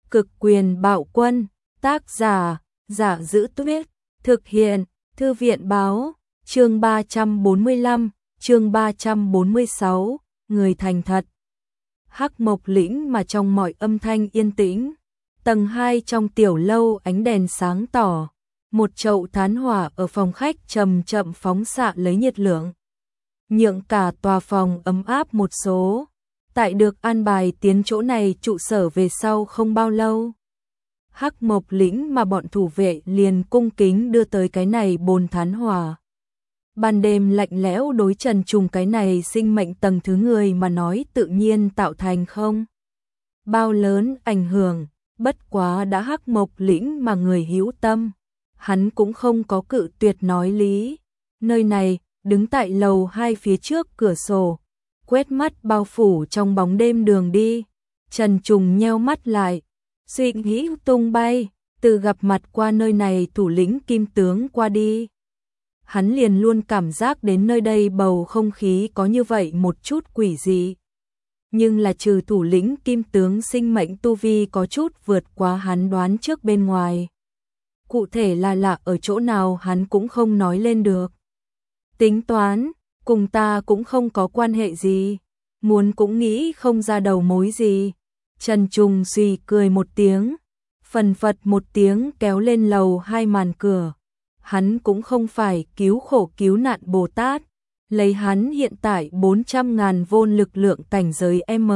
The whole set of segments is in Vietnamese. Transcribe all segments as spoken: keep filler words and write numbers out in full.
Cực quyền bạo quân, tác giả, Giả Giữ Tuyết, thực hiện, Thư viện báo, chương ba trăm bốn mươi lăm, chương ba trăm bốn mươi sáu, người thành thật. Hắc Mộc Lĩnh mà trong mọi âm thanh yên tĩnh, tầng hai trong tiểu lâu ánh đèn sáng tỏ, một chậu thán hỏa ở phòng khách chậm chậm phóng xạ lấy nhiệt lượng, nhượng cả tòa phòng ấm áp một số. Tại được an bài tiến chỗ này trụ sở về sau không bao lâu, Hắc Mộc Lĩnh mà bọn thủ vệ liền cung kính đưa tới cái này bồn thán hỏa. Ban đêm lạnh lẽo đối trần trùng cái này sinh mệnh tầng thứ người mà nói tự nhiên tạo thành không bao lớn ảnh hưởng, bất quá đã Hắc Mộc Lĩnh mà người hữu tâm, hắn cũng không có cự tuyệt nói lý. Nơi này, đứng tại lầu hai phía trước cửa sổ, quét mắt bao phủ trong bóng đêm đường đi, Trần Trùng nheo mắt lại, suy nghĩ tung bay, từ gặp mặt qua nơi này thủ lĩnh Kim tướng qua đi. Hắn liền luôn cảm giác đến nơi đây bầu không khí có như vậy một chút quỷ dị. Nhưng là trừ thủ lĩnh Kim tướng sinh mệnh tu vi có chút vượt quá hắn đoán trước bên ngoài. Cụ thể là lạ ở chỗ nào hắn cũng không nói lên được. Tính toán, cùng ta cũng không có quan hệ gì, muốn cũng nghĩ không ra đầu mối gì. Trần Trùng suy cười một tiếng, phần phật một tiếng kéo lên lầu hai màn cửa. Hắn cũng không phải cứu khổ cứu nạn Bồ Tát, lấy hắn hiện tại bốn trăm ngàn vôn lực lượng cảnh giới M.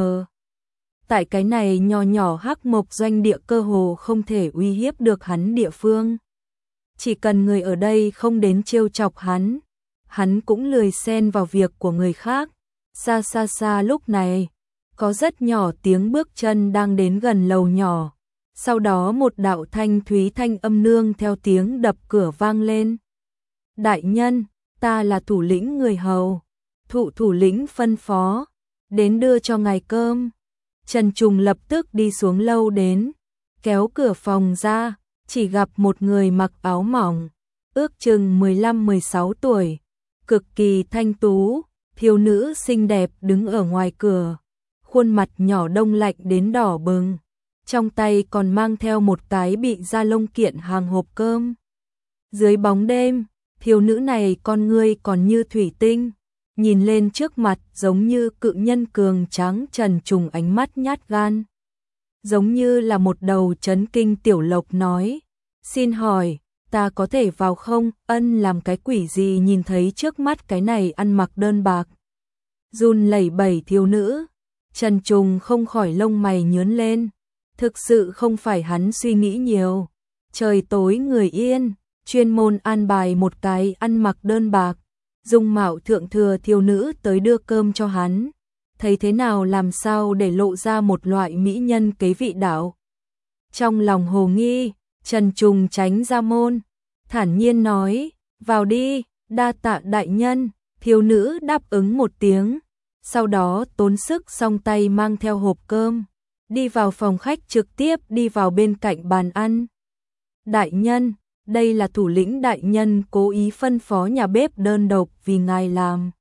Tại cái này nhỏ nhỏ Hắc Mộc doanh địa cơ hồ không thể uy hiếp được hắn địa phương. Chỉ cần người ở đây không đến trêu chọc hắn, hắn cũng lười xen vào việc của người khác. Xa xa xa lúc này, có rất nhỏ tiếng bước chân đang đến gần lầu nhỏ. Sau đó một đạo thanh thúy thanh âm nương theo tiếng đập cửa vang lên. Đại nhân, ta là thủ lĩnh người hầu. Thụ thủ lĩnh phân phó, đến đưa cho ngài cơm. Trần Trùng lập tức đi xuống lâu đến, kéo cửa phòng ra, chỉ gặp một người mặc áo mỏng, ước chừng mười lăm mười sáu tuổi, cực kỳ thanh tú, thiếu nữ xinh đẹp đứng ở ngoài cửa, khuôn mặt nhỏ đông lạnh đến đỏ bừng, trong tay còn mang theo một cái bị da lông kiện hàng hộp cơm. Dưới bóng đêm, thiếu nữ này con ngươi còn như thủy tinh, nhìn lên trước mặt giống như cự nhân cường tráng. Trần Trùng ánh mắt nhát gan, giống như là một đầu chấn kinh tiểu lộc nói, xin hỏi, ta có thể vào không? Ân làm cái quỷ gì nhìn thấy trước mắt cái này ăn mặc đơn bạc, run lẩy bẩy thiếu nữ, Trần Trùng không khỏi lông mày nhướng lên. Thực sự không phải hắn suy nghĩ nhiều. Trời tối người yên, chuyên môn an bài một cái ăn mặc đơn bạc, dung mạo thượng thừa thiếu nữ tới đưa cơm cho hắn. Thấy thế nào làm sao để lộ ra một loại mỹ nhân kế vị đạo. Trong lòng hồ nghi, Trần Trùng tránh ra môn, thản nhiên nói, vào đi, đa tạ đại nhân. Thiếu nữ đáp ứng một tiếng, sau đó tốn sức song tay mang theo hộp cơm, đi vào phòng khách trực tiếp đi vào bên cạnh bàn ăn. Đại nhân, đây là thủ lĩnh đại nhân cố ý phân phó nhà bếp đơn độc vì ngài làm.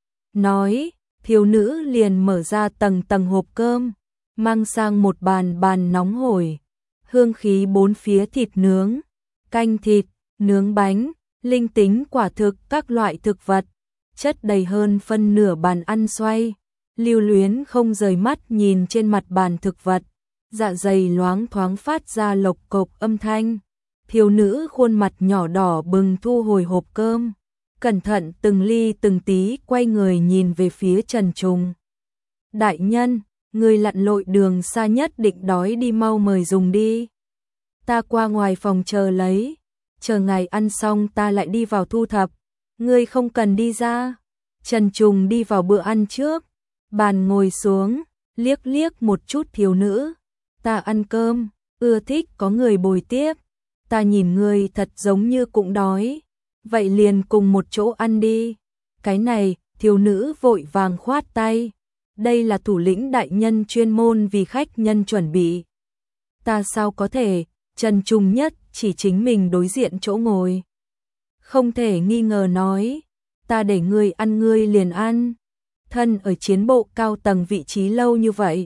Nói, thiếu nữ liền mở ra tầng tầng hộp cơm, mang sang một bàn bàn nóng hổi, hương khí bốn phía thịt nướng, canh thịt, nướng bánh, linh tính quả thực các loại thực vật, chất đầy hơn phân nửa bàn ăn xoay. Lưu Luyến không rời mắt nhìn trên mặt bàn thực vật, dạ dày loáng thoáng phát ra lộc cộc âm thanh. Thiếu nữ khuôn mặt nhỏ đỏ bừng thu hồi hộp cơm, cẩn thận từng ly từng tí quay người nhìn về phía Trần Trùng. Đại nhân, người lặn lội đường xa nhất định đói đi, mau mời dùng đi. Ta qua ngoài phòng chờ lấy, chờ ngài ăn xong ta lại đi vào thu thập, ngươi không cần đi ra. Trần Trùng đi vào bữa ăn trước. Bàn ngồi xuống, liếc liếc một chút thiếu nữ. Ta ăn cơm, ưa thích có người bồi tiếp. Ta nhìn ngươi thật giống như cũng đói. Vậy liền cùng một chỗ ăn đi. Cái này, thiếu nữ vội vàng khoát tay. Đây là thủ lĩnh đại nhân chuyên môn vì khách nhân chuẩn bị. Ta sao có thể, Trần Trùng nhất chỉ chính mình đối diện chỗ ngồi. Không thể nghi ngờ nói, ta để ngươi ăn ngươi liền ăn. Thân ở chiến bộ cao tầng vị trí lâu như vậy,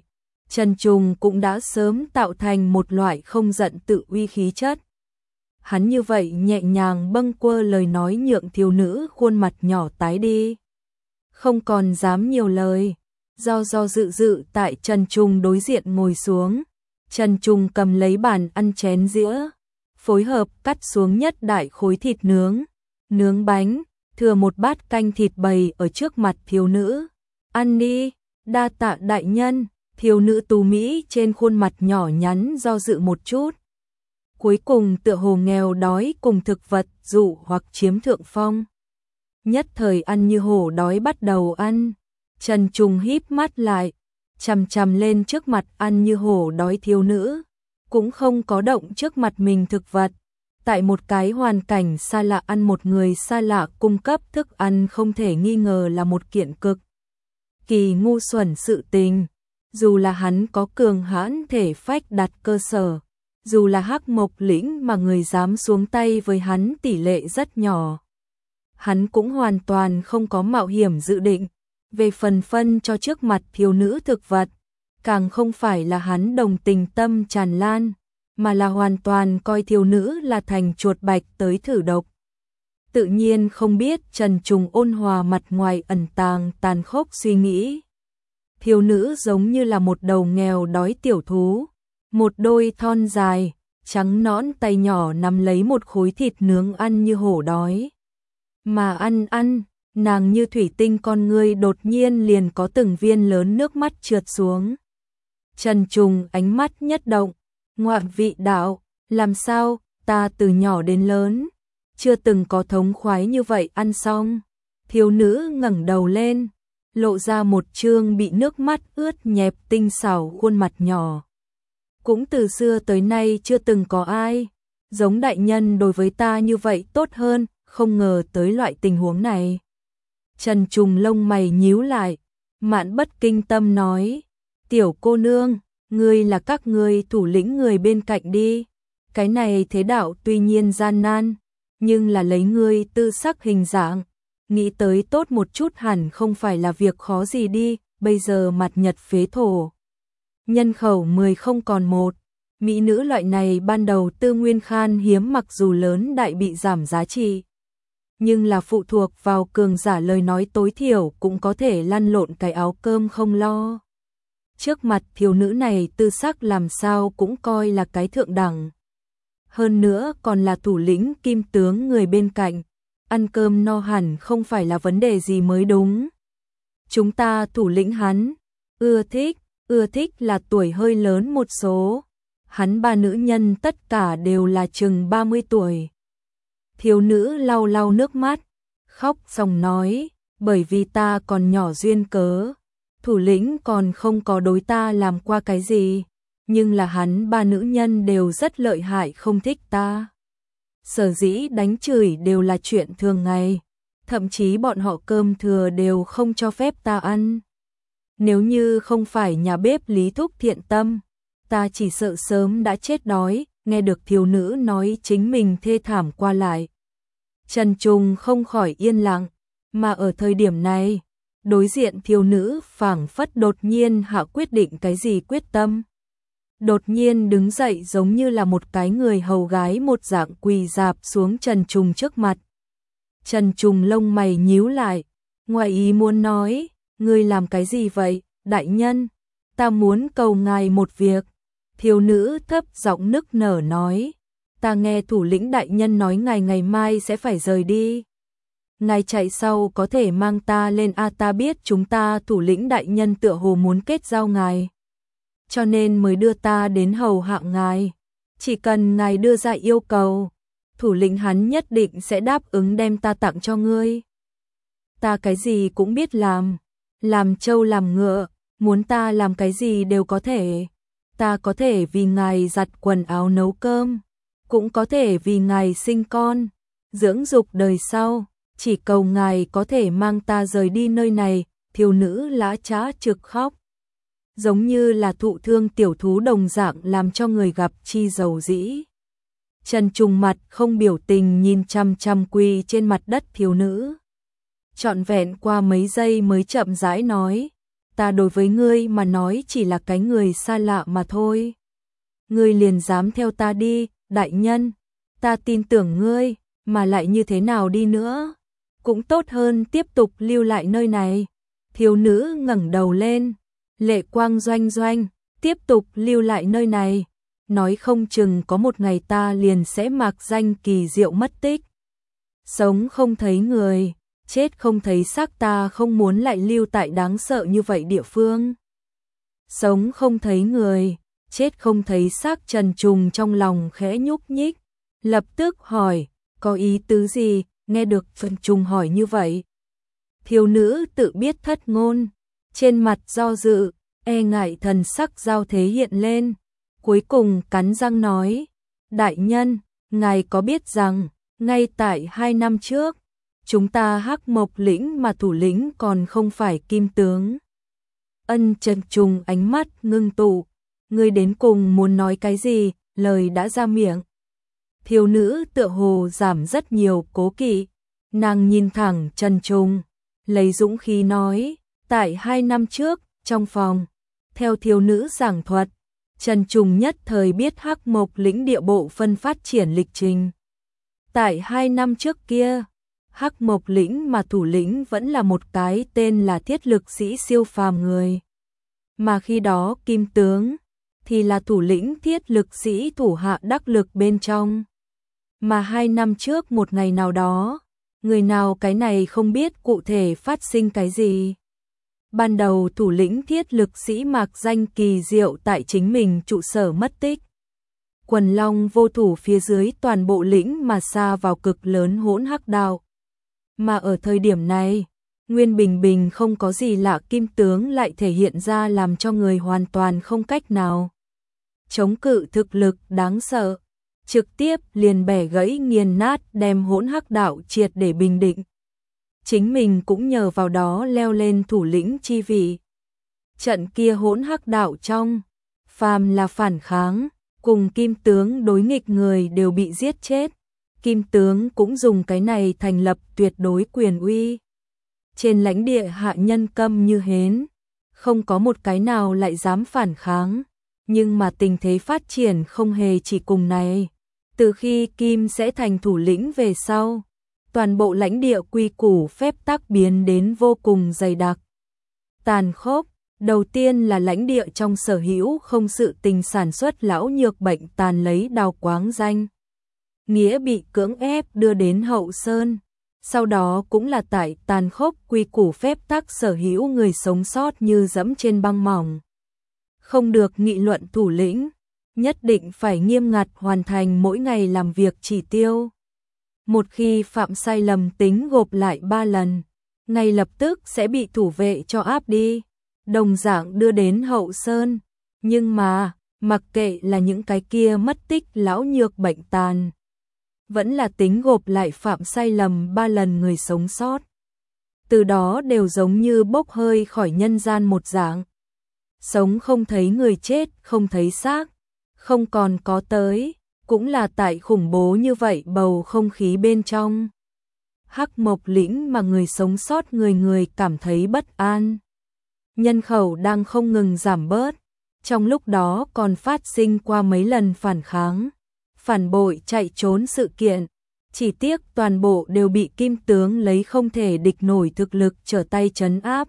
Trần Trùng cũng đã sớm tạo thành một loại không giận tự uy khí chất. Hắn như vậy nhẹ nhàng bâng quơ lời nói nhượng thiếu nữ khuôn mặt nhỏ tái đi. Không còn dám nhiều lời, do do dự dự tại Trần Trùng đối diện ngồi xuống. Trần Trùng cầm lấy bàn ăn chén dĩa, phối hợp cắt xuống nhất đại khối thịt nướng, nướng bánh, thừa một bát canh thịt bầy ở trước mặt thiếu nữ. Ăn đi, đa tạ đại nhân. Thiếu nữ tú Mỹ trên khuôn mặt nhỏ nhắn do dự một chút. Cuối cùng tựa hồ nghèo đói cùng thực vật dụ hoặc chiếm thượng phong. Nhất thời ăn như hổ đói bắt đầu ăn. Trần Trùng híp mắt lại, chằm chằm lên trước mặt ăn như hổ đói thiếu nữ. Cũng không có động trước mặt mình thực vật. Tại một cái hoàn cảnh xa lạ ăn một người xa lạ cung cấp thức ăn không thể nghi ngờ là một kiện cực kỳ ngu xuẩn sự tình. Dù là hắn có cường hãn thể phách đặt cơ sở, dù là Hắc Mộc lĩnh mà người dám xuống tay với hắn tỷ lệ rất nhỏ. Hắn cũng hoàn toàn không có mạo hiểm dự định, về phần phân cho trước mặt thiếu nữ thực vật, càng không phải là hắn đồng tình tâm tràn lan, mà là hoàn toàn coi thiếu nữ là thành chuột bạch tới thử độc. Tự nhiên không biết Trần Trùng ôn hòa mặt ngoài ẩn tàng tàn khốc suy nghĩ. Thiếu nữ giống như là một đầu nghèo đói tiểu thú, một đôi thon dài, trắng nõn tay nhỏ nắm lấy một khối thịt nướng ăn như hổ đói. Mà ăn ăn, nàng như thủy tinh con ngươi đột nhiên liền có từng viên lớn nước mắt trượt xuống. Trần Trùng ánh mắt nhất động, ngoạn vị đạo, làm sao, ta từ nhỏ đến lớn, chưa từng có thống khoái như vậy ăn xong. Thiếu nữ ngẩng đầu lên, lộ ra một trương bị nước mắt ướt nhẹp tinh xảo khuôn mặt nhỏ. Cũng từ xưa tới nay chưa từng có ai giống đại nhân đối với ta như vậy tốt hơn, không ngờ tới loại tình huống này. Trần Trùng lông mày nhíu lại, Mạn Bất Kinh Tâm nói, tiểu cô nương, ngươi là các ngươi thủ lĩnh người bên cạnh đi. Cái này thế đạo tuy nhiên gian nan, nhưng là lấy ngươi tư sắc hình dạng, nghĩ tới tốt một chút hẳn không phải là việc khó gì đi. Bây giờ mặt nhật phế thổ, nhân khẩu mười không còn một, mỹ nữ loại này ban đầu tư nguyên khan hiếm, mặc dù lớn đại bị giảm giá trị, nhưng là phụ thuộc vào cường giả lời nói tối thiểu cũng có thể lăn lộn cái áo cơm không lo. Trước mặt thiếu nữ này tư sắc làm sao cũng coi là cái thượng đẳng. Hơn nữa còn là thủ lĩnh kim tướng người bên cạnh, ăn cơm no hẳn không phải là vấn đề gì mới đúng. Chúng ta thủ lĩnh hắn, ưa thích, ưa thích là tuổi hơi lớn một số. Hắn ba nữ nhân tất cả đều là chừng ba mươi tuổi. Thiếu nữ lau lau nước mắt, khóc xong nói, bởi vì ta còn nhỏ duyên cớ, thủ lĩnh còn không có đối ta làm qua cái gì, nhưng là hắn ba nữ nhân đều rất lợi hại, không thích ta. Sở dĩ đánh chửi đều là chuyện thường ngày, thậm chí bọn họ cơm thừa đều không cho phép ta ăn. Nếu như không phải nhà bếp Lý Thúc thiện tâm, ta chỉ sợ sớm đã chết đói. Nghe được thiếu nữ nói chính mình thê thảm qua lại, Trần Trùng không khỏi yên lặng, mà ở thời điểm này, đối diện thiếu nữ phảng phất đột nhiên hạ quyết định cái gì quyết tâm. Đột nhiên đứng dậy giống như là một cái người hầu gái một dạng quỳ dạp xuống Trần Trùng trước mặt. Trần Trùng lông mày nhíu lại, ngoài ý muốn nói, ngươi làm cái gì vậy, đại nhân? Ta muốn cầu ngài một việc. Thiếu nữ thấp giọng nức nở nói, ta nghe thủ lĩnh đại nhân nói ngài ngày mai sẽ phải rời đi. Ngài chạy sau có thể mang ta lên a, ta biết chúng ta thủ lĩnh đại nhân tựa hồ muốn kết giao ngài, cho nên mới đưa ta đến hầu hạ ngài. Chỉ cần ngài đưa ra yêu cầu, thủ lĩnh hắn nhất định sẽ đáp ứng đem ta tặng cho ngươi. Ta cái gì cũng biết làm, làm trâu làm ngựa, muốn ta làm cái gì đều có thể. Ta có thể vì ngài giặt quần áo nấu cơm, cũng có thể vì ngài sinh con, dưỡng dục đời sau, chỉ cầu ngài có thể mang ta rời đi nơi này. Thiếu nữ lã chã trực khóc, giống như là thụ thương tiểu thú đồng dạng, làm cho người gặp chi dầu dĩ. Trần Trùng mặt không biểu tình nhìn chăm chăm quỳ trên mặt đất thiếu nữ. Trọn vẹn qua mấy giây mới chậm rãi nói, ta đối với ngươi mà nói chỉ là cái người xa lạ mà thôi. Ngươi liền dám theo ta đi, đại nhân, ta tin tưởng ngươi, mà lại như thế nào đi nữa, cũng tốt hơn tiếp tục lưu lại nơi này. Thiếu nữ ngẩng đầu lên, lệ quang doanh doanh, tiếp tục lưu lại nơi này, nói không chừng có một ngày ta liền sẽ mạc danh kỳ diệu mất tích. Sống không thấy người, chết không thấy xác, ta không muốn lại lưu tại đáng sợ như vậy địa phương. Sống không thấy người, chết không thấy xác, Trần Trùng trong lòng khẽ nhúc nhích, lập tức hỏi, có ý tứ gì, nghe được Trần Trùng hỏi như vậy. Thiếu nữ tự biết thất ngôn, trên mặt do dự, e ngại thần sắc giao thế hiện lên, cuối cùng cắn răng nói, đại nhân, ngài có biết rằng, ngay tại hai năm trước, chúng ta Hắc Mộc lĩnh mà thủ lĩnh còn không phải Kim tướng. Ân Trần Trùng ánh mắt ngưng tụ, ngươi đến cùng muốn nói cái gì, lời đã ra miệng. Thiếu nữ tựa hồ giảm rất nhiều cố kỵ, nàng nhìn thẳng Trần Trùng, lấy dũng khí nói, tại hai năm trước, trong phòng, theo thiếu nữ giảng thuật, Trần Trùng nhất thời biết Hắc Mộc lĩnh địa bộ phân phát triển lịch trình. Tại hai năm trước kia, Hắc Mộc lĩnh mà thủ lĩnh vẫn là một cái tên là Thiết Lực Sĩ siêu phàm người. Mà khi đó Kim tướng thì là thủ lĩnh Thiết Lực Sĩ thủ hạ đắc lực bên trong. Mà hai năm trước một ngày nào đó, người nào cái này không biết cụ thể phát sinh cái gì. Ban đầu thủ lĩnh Thiết Lực Sĩ mạc danh kỳ diệu tại chính mình trụ sở mất tích. Quần long vô thủ phía dưới toàn bộ lĩnh mà xa vào cực lớn hỗn hắc đạo. Mà ở thời điểm này, Nguyên Bình Bình không có gì lạ, Kim tướng lại thể hiện ra làm cho người hoàn toàn không cách nào chống cự thực lực đáng sợ, trực tiếp liền bẻ gãy nghiền nát, đem hỗn hắc đạo triệt để bình định. Chính mình cũng nhờ vào đó leo lên thủ lĩnh chi vị. Trận kia hỗn hắc đạo trong, phàm là phản kháng, cùng Kim tướng đối nghịch người đều bị giết chết. Kim tướng cũng dùng cái này thành lập tuyệt đối quyền uy. Trên lãnh địa hạ nhân câm như hến, không có một cái nào lại dám phản kháng. Nhưng mà tình thế phát triển không hề chỉ cùng này. Từ khi Kim sẽ thành thủ lĩnh về sau, toàn bộ lãnh địa quy củ phép tắc biến đến vô cùng dày đặc. Tàn khốc, đầu tiên là lãnh địa trong sở hữu không sự tình sản xuất lão nhược bệnh tàn lấy đào quáng danh nghĩa bị cưỡng ép đưa đến Hậu Sơn. Sau đó cũng là tại tàn khốc quy củ phép tắc sở hữu người sống sót như dẫm trên băng mỏng. Không được nghị luận thủ lĩnh, nhất định phải nghiêm ngặt hoàn thành mỗi ngày làm việc chỉ tiêu. Một khi phạm sai lầm tính gộp lại ba lần, ngay lập tức sẽ bị thủ vệ cho áp đi, đồng dạng đưa đến Hậu Sơn. Nhưng mà, mặc kệ là những cái kia mất tích lão nhược bệnh tàn, vẫn là tính gộp lại phạm sai lầm ba lần người sống sót. Từ đó đều giống như bốc hơi khỏi nhân gian một dạng. Sống không thấy người, chết không thấy xác, không còn có tới, cũng là tại khủng bố như vậy bầu không khí bên trong. Hắc Mộc lĩnh mà người sống sót người người cảm thấy bất an. Nhân khẩu đang không ngừng giảm bớt, trong lúc đó còn phát sinh qua mấy lần phản kháng, phản bội chạy trốn sự kiện, chỉ tiếc toàn bộ đều bị Kim tướng lấy không thể địch nổi thực lực trở tay trấn áp.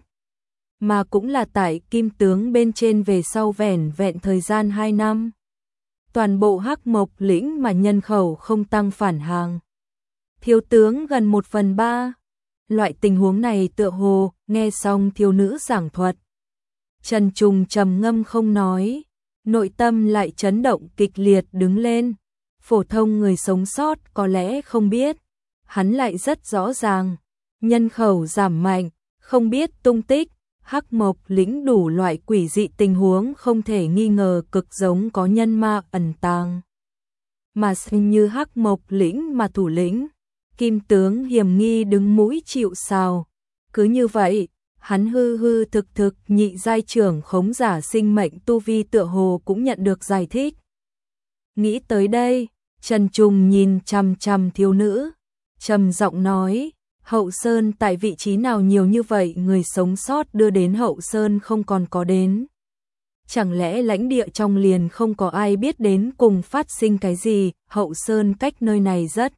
Mà cũng là tại Kim tướng bên trên về sau vẻn vẹn thời gian hai năm. Toàn bộ Hắc Mộc lĩnh mà nhân khẩu không tăng phản hàng. Thiếu tướng gần một phần ba. Loại tình huống này tựa hồ, nghe xong thiếu nữ giảng thuật. Trần Trùng trầm ngâm không nói, nội tâm lại chấn động kịch liệt đứng lên. Phổ thông người sống sót có lẽ không biết, hắn lại rất rõ ràng. Nhân khẩu giảm mạnh, không biết tung tích, Hắc Mộc lĩnh đủ loại quỷ dị tình huống không thể nghi ngờ cực giống có nhân ma ẩn tàng. Mà sinh như Hắc Mộc lĩnh mà thủ lĩnh, Kim tướng hiểm nghi đứng mũi chịu sào. Cứ như vậy, hắn hư hư thực thực nhị giai trưởng khống giả sinh mệnh tu vi tựa hồ cũng nhận được giải thích. Nghĩ tới đây, Trần Trùng nhìn chằm chằm thiếu nữ, trầm giọng nói, Hậu Sơn tại vị trí nào nhiều như vậy người sống sót đưa đến Hậu Sơn không còn có đến. Chẳng lẽ lãnh địa trong liền không có ai biết đến cùng phát sinh cái gì, Hậu Sơn cách nơi này rất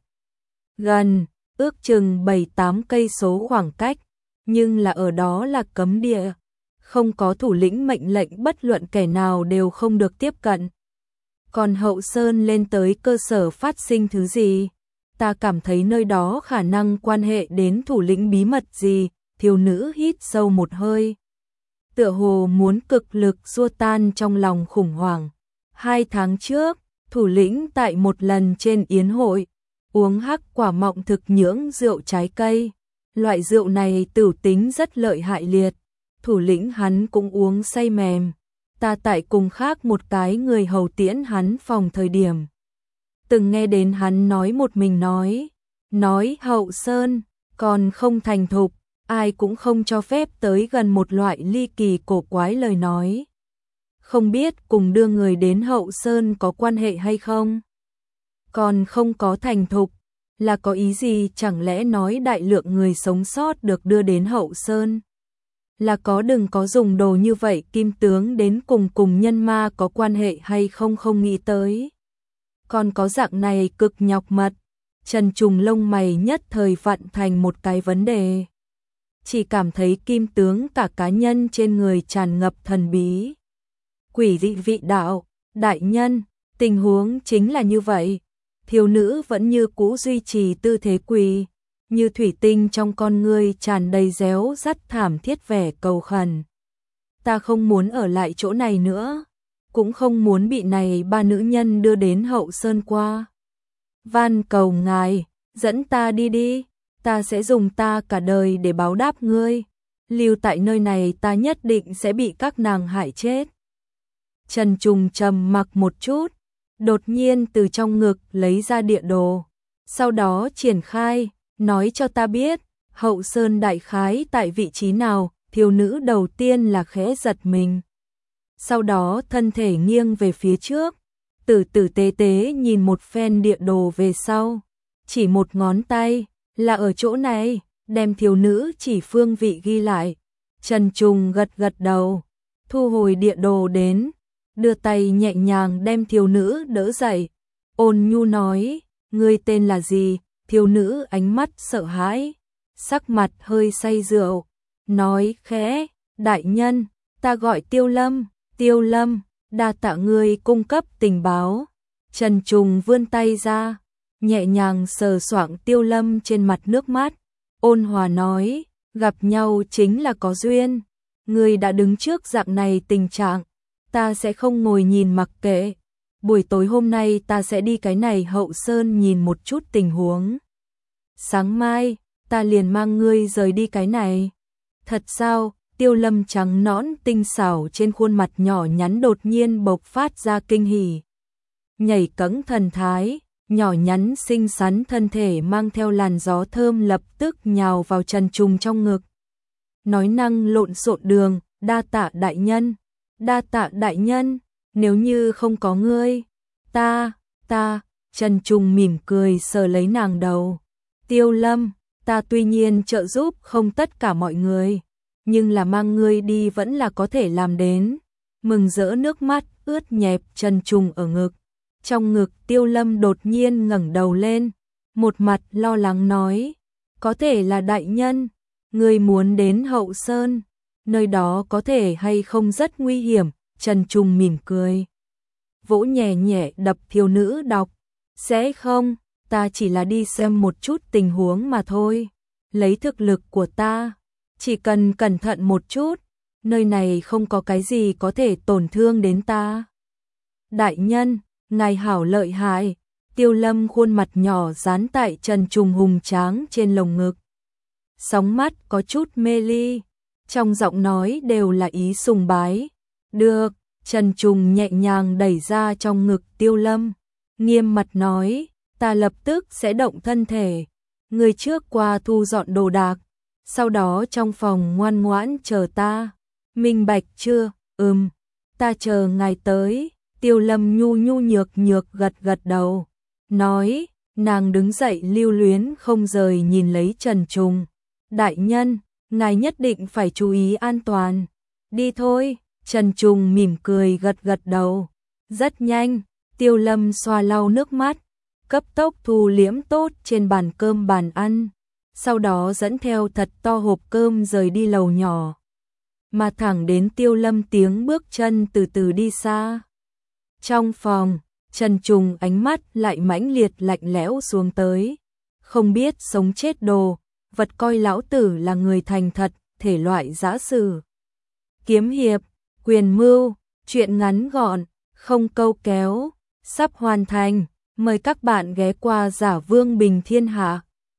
gần, ước chừng bảy tám cây số khoảng cách, nhưng là ở đó là cấm địa, không có thủ lĩnh mệnh lệnh bất luận kẻ nào đều không được tiếp cận. Còn Hậu Sơn lên tới cơ sở phát sinh thứ gì? Ta cảm thấy nơi đó khả năng quan hệ đến thủ lĩnh bí mật gì, thiếu nữ hít sâu một hơi. Tựa hồ muốn cực lực xua tan trong lòng khủng hoảng. Hai tháng trước, thủ lĩnh tại một lần trên yến hội, uống hắc quả mọng thực nhưỡng rượu trái cây. Loại rượu này tửu tính rất lợi hại liệt. Thủ lĩnh hắn cũng uống say mềm. Ta tại cùng khác một cái người hầu tiễn hắn phòng thời điểm. Từng nghe đến hắn nói một mình nói. Nói Hậu Sơn, còn không thành thục, ai cũng không cho phép tới gần một loại ly kỳ cổ quái lời nói. Không biết cùng đưa người đến Hậu Sơn có quan hệ hay không? Còn không có thành thục, là có ý gì, chẳng lẽ nói đại lượng người sống sót được đưa đến Hậu Sơn? Là có đừng có dùng đồ như vậy, kim tướng đến cùng cùng nhân ma có quan hệ hay không không nghĩ tới. Còn có dạng này cực nhọc mật, Trần Trùng lông mày nhất thời vặn thành một cái vấn đề. Chỉ cảm thấy kim tướng cả cá nhân trên người tràn ngập thần bí. Quỷ dị vị đạo, đại nhân, tình huống chính là như vậy. Thiếu nữ vẫn như cũ duy trì tư thế quỳ, như thủy tinh trong con ngươi tràn đầy réo rắt thảm thiết vẻ cầu khẩn. Ta không muốn ở lại chỗ này nữa, cũng không muốn bị này ba nữ nhân đưa đến Hậu Sơn qua. Van cầu ngài, dẫn ta đi đi, ta sẽ dùng ta cả đời để báo đáp ngươi. Lưu tại nơi này ta nhất định sẽ bị các nàng hại chết. Trần Trùng trầm mặc một chút, đột nhiên từ trong ngực lấy ra địa đồ, sau đó triển khai, nói cho ta biết, Hậu Sơn đại khái tại vị trí nào. Thiếu nữ đầu tiên là khẽ giật mình, sau đó thân thể nghiêng về phía trước, tử tử tế tế nhìn một phen địa đồ về sau, chỉ một ngón tay, là ở chỗ này, đem thiếu nữ chỉ phương vị ghi lại. Trần Trùng gật gật đầu, thu hồi địa đồ đến, đưa tay nhẹ nhàng đem thiếu nữ đỡ dậy, ôn nhu nói, ngươi tên là gì? Thiếu nữ ánh mắt sợ hãi, sắc mặt hơi say rượu, nói khẽ, đại nhân, ta gọi Tiêu Lâm. Tiêu Lâm, đa tạ ngươi cung cấp tình báo. Trần Trùng vươn tay ra, nhẹ nhàng sờ soạng Tiêu Lâm trên mặt nước mắt, ôn hòa nói, gặp nhau chính là có duyên. Ngươi đã đứng trước dạng này tình trạng, ta sẽ không ngồi nhìn mặc kệ. Buổi tối hôm nay ta sẽ đi cái này Hậu Sơn nhìn một chút tình huống. Sáng mai, ta liền mang ngươi rời đi cái này. Thật sao? Tiêu Lâm trắng nõn tinh xảo trên khuôn mặt nhỏ nhắn đột nhiên bộc phát ra kinh hỉ. Nhảy cẫng thần thái, nhỏ nhắn xinh xắn thân thể mang theo làn gió thơm lập tức nhào vào Trần Trùng trong ngực. Nói năng lộn xộn đường, đa tạ đại nhân, đa tạ đại nhân, nếu như không có ngươi, ta, ta, Trần Trùng mỉm cười sờ lấy nàng đầu. Tiêu Lâm, ta tuy nhiên trợ giúp không tất cả mọi người, nhưng là mang ngươi đi vẫn là có thể làm đến. Mừng rỡ nước mắt ướt nhẹp Trần Trùng ở ngực. Trong ngực Tiêu Lâm đột nhiên ngẩng đầu lên, một mặt lo lắng nói, có thể là đại nhân, ngươi muốn đến Hậu Sơn, nơi đó có thể hay không rất nguy hiểm. Trần Trùng mỉm cười, vỗ nhẹ nhẹ đập thiếu nữ đọc, sẽ không, ta chỉ là đi xem một chút tình huống mà thôi. Lấy thực lực của ta, chỉ cần cẩn thận một chút, nơi này không có cái gì có thể tổn thương đến ta. Đại nhân, ngài hảo lợi hại. Tiêu Lâm khuôn mặt nhỏ dán tại Trần Trùng hùng tráng trên lồng ngực, sóng mắt có chút mê ly, trong giọng nói đều là ý sùng bái. Được, Trần Trùng nhẹ nhàng đẩy ra trong ngực Tiêu Lâm, nghiêm mặt nói, ta lập tức sẽ động thân thể, người trước qua thu dọn đồ đạc, sau đó trong phòng ngoan ngoãn chờ ta. Minh bạch chưa? Ừm, ta chờ ngài tới. Tiêu Lâm nhu nhu nhược nhược gật gật đầu, nói, Nàng đứng dậy lưu luyến không rời nhìn lấy Trần Trùng. Đại nhân, ngài nhất định phải chú ý an toàn. Đi thôi, Trần Trùng mỉm cười gật gật đầu. Rất nhanh, Tiêu Lâm xoa lau nước mắt, cấp tốc thu liễm tốt trên bàn cơm bàn ăn. Sau đó dẫn theo thật to hộp cơm rời đi lầu nhỏ. Mà thẳng đến Tiêu Lâm tiếng bước chân từ từ đi xa. Trong phòng, Trần Trùng ánh mắt lại mãnh liệt lạnh lẽo xuống tới. Không biết sống chết đồ, vật coi lão tử là người thành thật, thể loại giã sử. Kiếm hiệp, quyền mưu, chuyện ngắn gọn, không câu kéo, sắp hoàn thành. Mời các bạn ghé qua Giả Vương Bình Thiên Hạ.